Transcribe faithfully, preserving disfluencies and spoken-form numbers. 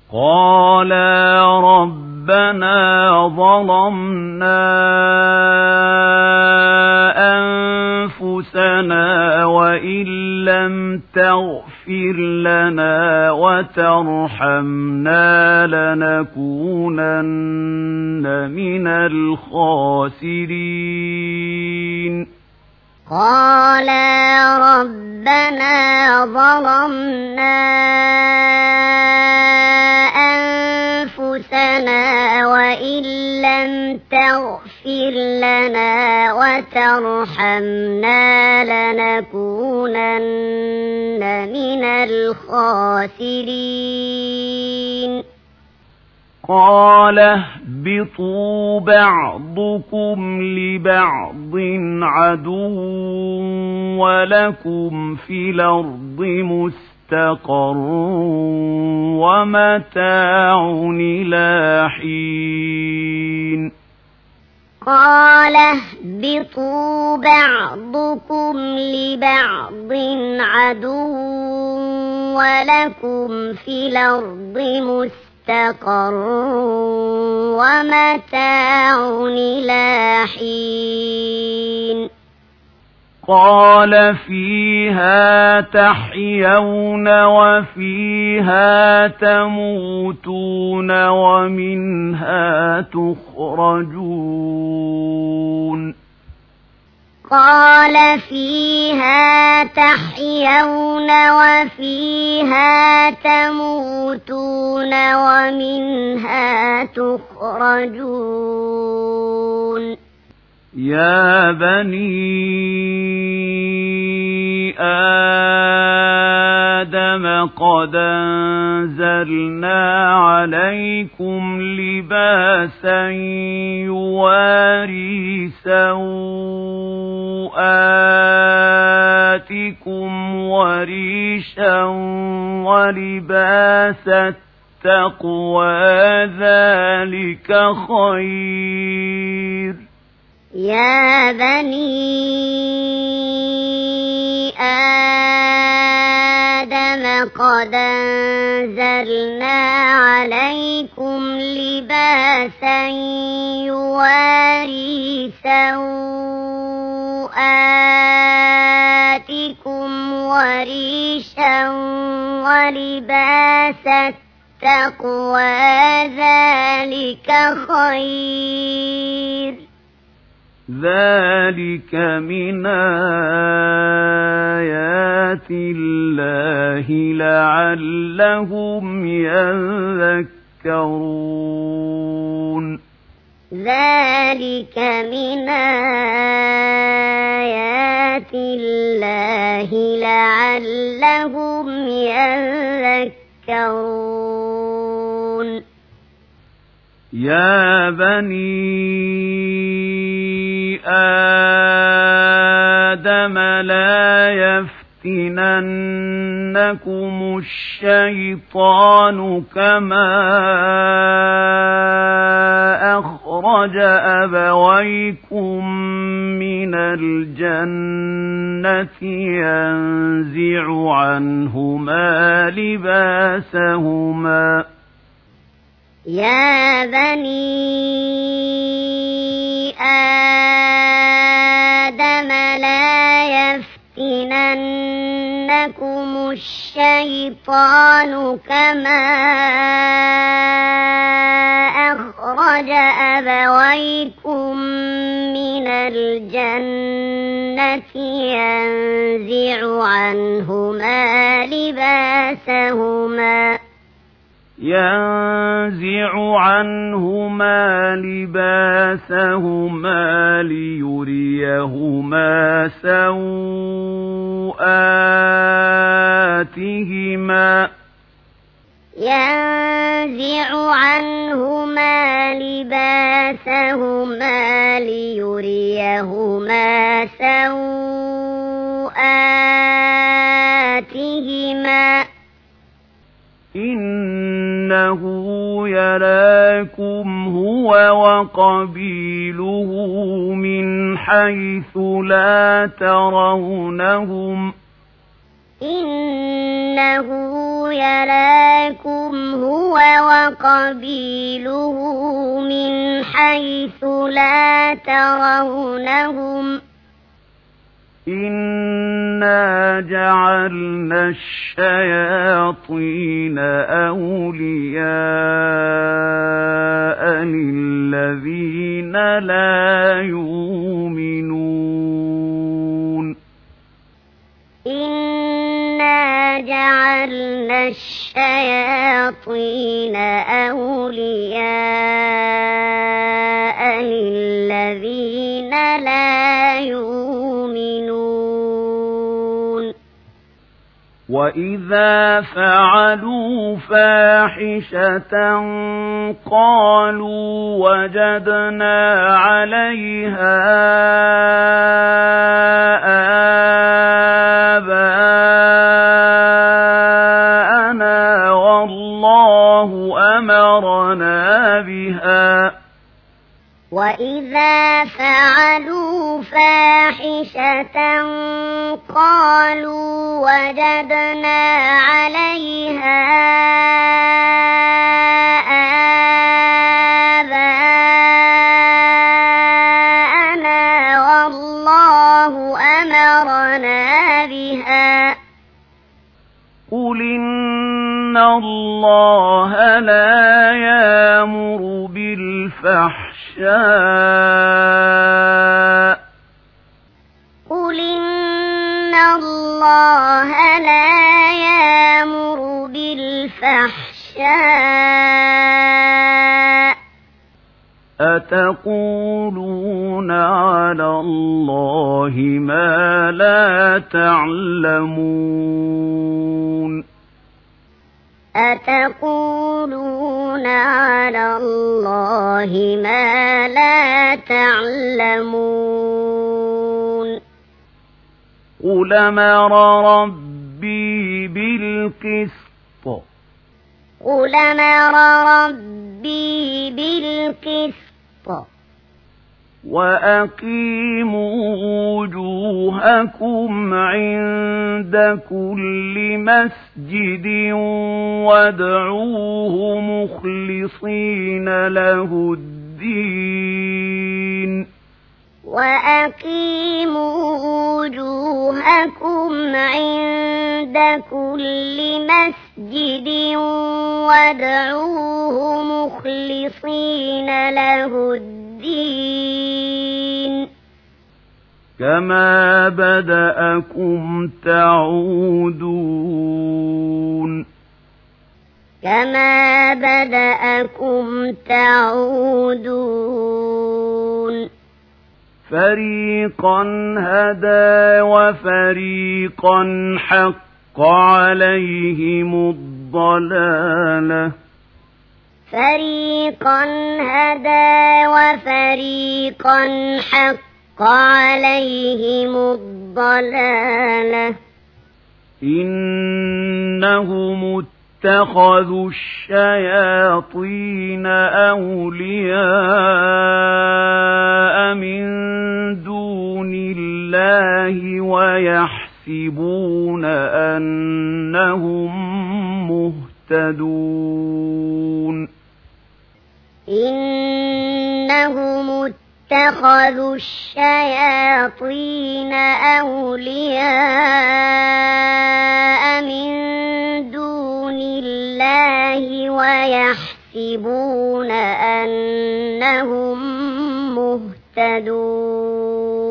قالا ربنا ظلمنا أنفسنا وإن لم تغفر لنا وترحمنا لنكونن من الخاسرين قالا ربنا ظلمنا أنفسنا وإن لم تغفر لنا وترحمنا لنكونن من الخاسرين قال اهبطوا بعضكم لبعض عدو ولكم في الأرض مستقر ومتاع إلى حين قال اهبطوا بعضكم لبعض عدو ولكم في الأرض مستقر مستقر ومتاع إلى حين قال فيها تحيون وفيها تموتون ومنها تخرجون قال فيها تحيون وفيها تموتون ومنها تخرجون يا بني آدم قد أنزلنا عليكم لباسا يواري سوآتكم وريشا ولباس التقوى ذلك خير يا بني آدم قد أنزلنا عليكم لباسا يواري سوآتكم وريشا ولباس التقوى ذلك خير ذلك من آيات الله لعلهم يذكرون ذلك من آيات الله لعلهم يذكرون يا بني آدم لا يفتننكم الشيطان كما أخرج أبويكم من الجنة ينزع عنهما لباسهما يا بني آدم لا يفتننكم الشيطان كما أخرج أبويكم من الجنة ينزع عنهما لباسهما ينزع عنهما لباسهما ليريهما سوآتهما ينزع عنهما لباسهما ليريهما سوآتهما إنه يراكم هو وقبيله من حيث لا ترونهم إنه يراكم هو وقبيله من حيث لا ترونهم إنا جعلنا الشياطين أولياء للذين لا يؤمنون إنا جعلنا الشياطين أولياء للذين لا يؤمنون وإذا فعلوا فاحشة قالوا وجدنا عليها آباءنا والله أمرنا بها وإذا فعلوا فاحشة قالوا وجدنا عليها آباءنا والله أمرنا بها قل إن الله لا يأمر بالفحشاء قل إن الله لا يأمر بالفحشاء أتقولون على الله ما لا تعلمون أتقولون على الله ما لا تعلمون قل أمر ربي بالقسط قل أمر ربي بالقسط وأقيموا وجوهكم عند كل مسجد وادعوه مخلصين له الدين وأقيموا وجوهكم عند كل مسجد وادعوه مخلصين له الدين كما بدأكم تعودون كما بدأكم تعودون فريقا هدى وفريقا حق عليهم الضلالة فريقا هدى وفريقا حق عليهم الضلالة إنهم اتخذوا الشياطين أولياء من دون الله ويحسبون أنهم مهتدون إنهم اتخذوا الشياطين أولياء من دون الله ويحسبون أنهم مهتدون